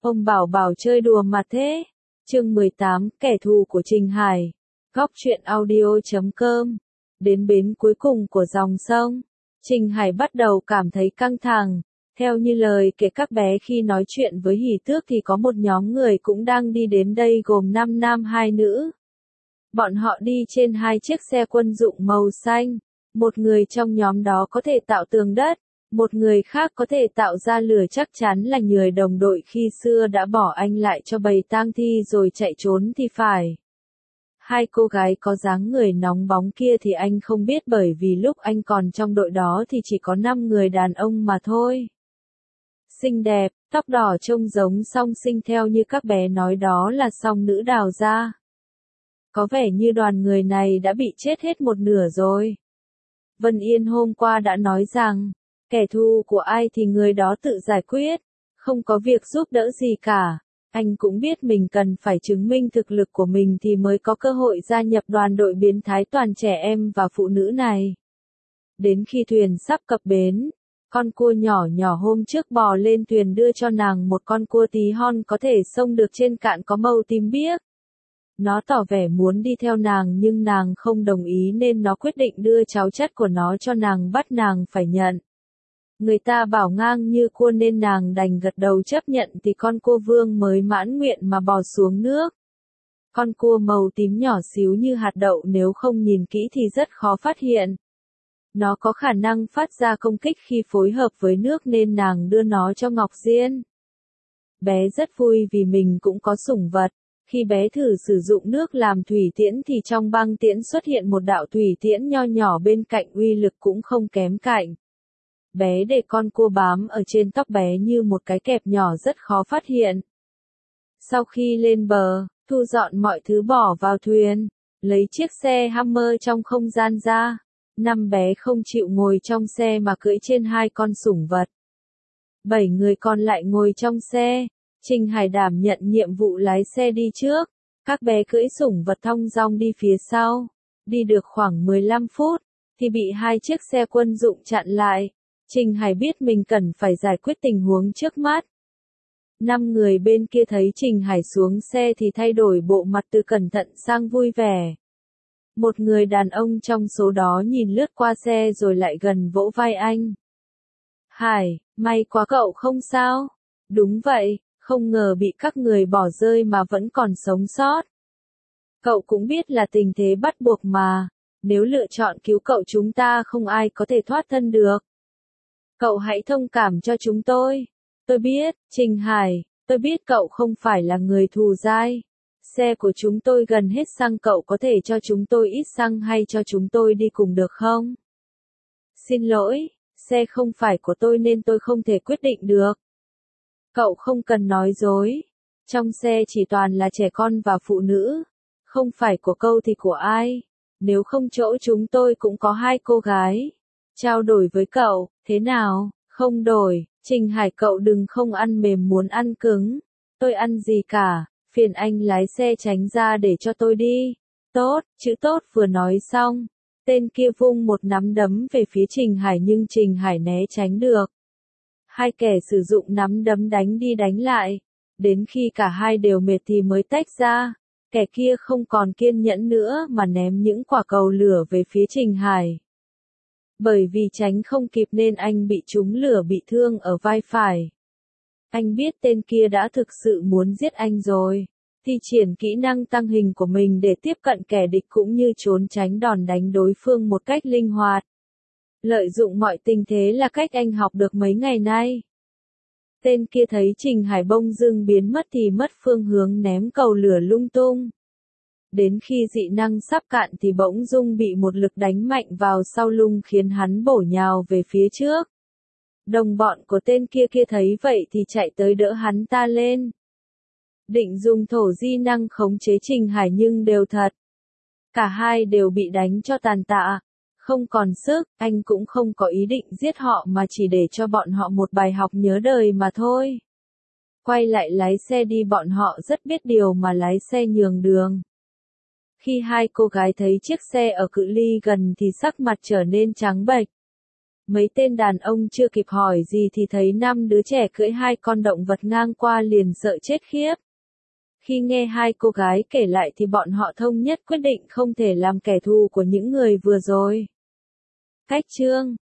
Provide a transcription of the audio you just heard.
Ông bảo bảo chơi đùa mà thế. Chương 18, kẻ thù của Trình Hải. Góc truyện audio.com. Đến bến cuối cùng của dòng sông, Trình Hải bắt đầu cảm thấy căng thẳng. Theo như lời kể các bé khi nói chuyện với Hỷ Tước thì có một nhóm người cũng đang đi đến đây gồm 5 nam 2 nữ. Bọn họ đi trên 2 chiếc xe quân dụng màu xanh. Một người trong nhóm đó có thể tạo tường đất, một người khác có thể tạo ra lửa, chắc chắn là người đồng đội khi xưa đã bỏ anh lại cho bầy tang thi rồi chạy trốn thì phải. Hai cô gái có dáng người nóng bóng kia thì anh không biết, bởi vì lúc anh còn trong đội đó thì chỉ có 5 người đàn ông mà thôi. Xinh đẹp, tóc đỏ trông giống song sinh, theo như các bé nói đó là song nữ Đào gia. Có vẻ như đoàn người này đã bị chết hết một nửa rồi. Vân Yên hôm qua đã nói rằng, kẻ thù của ai thì người đó tự giải quyết, không có việc giúp đỡ gì cả. Anh cũng biết mình cần phải chứng minh thực lực của mình thì mới có cơ hội gia nhập đoàn đội biến thái toàn trẻ em và phụ nữ này. Đến khi thuyền sắp cập bến, con cua nhỏ nhỏ hôm trước bò lên thuyền đưa cho nàng một con cua tí hon có thể xông được trên cạn có màu tím biếc. Nó tỏ vẻ muốn đi theo nàng nhưng nàng không đồng ý nên nó quyết định đưa cháu chắt của nó cho nàng, bắt nàng phải nhận. Người ta bảo ngang như cua nên nàng đành gật đầu chấp nhận, thì con cua vương mới mãn nguyện mà bò xuống nước. Con cua màu tím nhỏ xíu như hạt đậu, nếu không nhìn kỹ thì rất khó phát hiện. Nó có khả năng phát ra công kích khi phối hợp với nước nên nàng đưa nó cho Ngọc Diên. Bé rất vui vì mình cũng có sủng vật. Khi bé thử sử dụng nước làm thủy tiễn thì trong băng tiễn xuất hiện một đạo thủy tiễn nho nhỏ bên cạnh, uy lực cũng không kém cạnh. Bé để con cua bám ở trên tóc bé như một cái kẹp nhỏ, rất khó phát hiện. Sau khi lên bờ, thu dọn mọi thứ bỏ vào thuyền, lấy chiếc xe Hammer trong không gian ra. 5 bé không chịu ngồi trong xe mà cưỡi trên 2 con sủng vật. 7 người còn lại ngồi trong xe. Trình Hải đảm nhận nhiệm vụ lái xe đi trước, các bé cưỡi sủng vật thong dong đi phía sau. Đi được khoảng 15 phút, thì bị 2 chiếc xe quân dụng chặn lại. Trình Hải biết mình cần phải giải quyết tình huống trước mắt. 5 người bên kia thấy Trình Hải xuống xe thì thay đổi bộ mặt từ cẩn thận sang vui vẻ. Một người đàn ông trong số đó nhìn lướt qua xe rồi lại gần vỗ vai anh. Hải, may quá cậu không sao? Đúng vậy. Không ngờ bị các người bỏ rơi mà vẫn còn sống sót. Cậu cũng biết là tình thế bắt buộc mà, nếu lựa chọn cứu cậu chúng ta không ai có thể thoát thân được. Cậu hãy thông cảm cho chúng tôi. Tôi biết, Trình Hải, tôi biết cậu không phải là người thù dai. Xe của chúng tôi gần hết xăng, cậu có thể cho chúng tôi ít xăng hay cho chúng tôi đi cùng được không? Xin lỗi, xe không phải của tôi nên tôi không thể quyết định được. Cậu không cần nói dối. Trong xe chỉ toàn là trẻ con và phụ nữ. Không phải của cậu thì của ai? Nếu không chỗ chúng tôi cũng có 2 cô gái. Trao đổi với cậu, thế nào? Không đổi. Trình Hải, cậu đừng không ăn mềm muốn ăn cứng. Tôi ăn gì cả. Phiền anh lái xe tránh ra để cho tôi đi. Tốt, chữ tốt vừa nói xong. Tên kia vung một nắm đấm về phía Trình Hải nhưng Trình Hải né tránh được. 2 kẻ sử dụng nắm đấm đánh đi đánh lại. Đến khi cả hai đều mệt thì mới tách ra. Kẻ kia không còn kiên nhẫn nữa mà ném những quả cầu lửa về phía Trình Hải. Bởi vì tránh không kịp nên anh bị trúng lửa, bị thương ở vai phải. Anh biết tên kia đã thực sự muốn giết anh rồi. Thi triển kỹ năng tăng hình của mình để tiếp cận kẻ địch cũng như trốn tránh đòn đánh đối phương một cách linh hoạt. Lợi dụng mọi tình thế là cách anh học được mấy ngày nay. Tên kia thấy Trình Hải bông dưng biến mất thì mất phương hướng, ném cầu lửa lung tung. Đến khi dị năng sắp cạn thì bỗng dưng bị một lực đánh mạnh vào sau lưng khiến hắn bổ nhào về phía trước. Đồng bọn của tên kia thấy vậy thì chạy tới đỡ hắn ta lên. Định dùng thổ di năng khống chế Trình Hải nhưng đều thật. Cả hai đều bị đánh cho tàn tạ. Không còn sức, anh cũng không có ý định giết họ mà chỉ để cho bọn họ một bài học nhớ đời mà thôi. Quay lại lái xe đi, bọn họ rất biết điều mà lái xe nhường đường. Khi 2 cô gái thấy chiếc xe ở cự ly gần thì sắc mặt trở nên trắng bệch. Mấy tên đàn ông chưa kịp hỏi gì thì thấy 5 đứa trẻ cưỡi 2 con động vật ngang qua liền sợ chết khiếp. Khi nghe hai cô gái kể lại thì bọn họ thống nhất quyết định không thể làm kẻ thù của những người vừa rồi. Cách chương